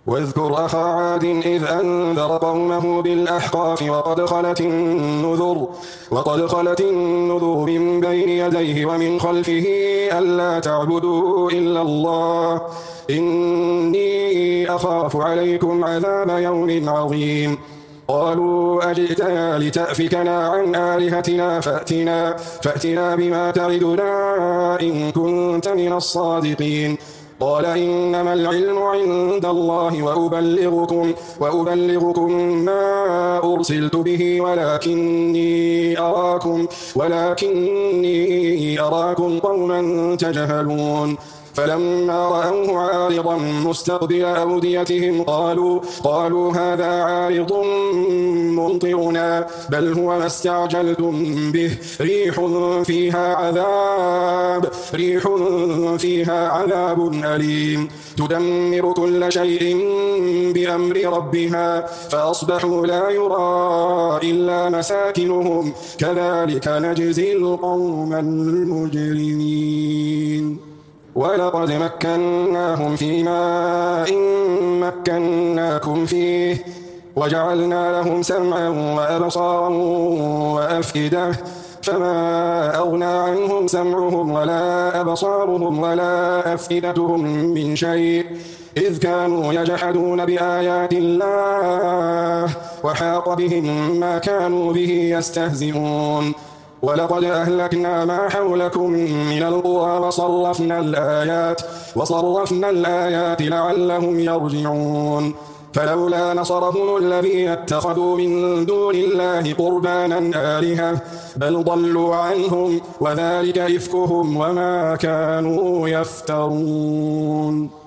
واذكر أخا عاد إذ أنذر قومه بالأحقاف وقد خلت النذر من بين يديه ومن خلفه ألا تعبدوا إلا الله إني أخاف عليكم عذاب يوم عظيم. قالوا أجئتنا لتأفكنا عن آلهتنا فأتنا بما تعدنا إن كنت من الصادقين. قال إنما العلم عند الله وأبلغكم ما أرسلت به ولكني أراكم قوما تجهلون. فلما رأوه عارضا مستقبل أوديتهم قالوا هذا عارض ممطرنا بل هو ما استعجلتم به ريح فيها عذاب أليم تدمر كل شيء بأمر ربها فأصبحوا لا يرى إلا مساكنهم كذلك نجزي القوم المجرمين. ولقد مكناهم في ماء مكناكم فيه وجعلنا لهم سمعا وأبصارا وأفئدة فما أغنى عنهم سمعهم ولا أبصارهم ولا أفئدتهم من شيء إذ كانوا يجحدون بآيات الله وحاق بهم ما كانوا به يستهزئون. ولقد أهلكنا ما حولكم من القرى وصرفنا الآيات لعلهم يرجعون. فلولا نصرهم الذين اتخذوا من دون الله قربانا آلهة بل ضلوا عنهم وذلك إفكهم وما كانوا يفترون.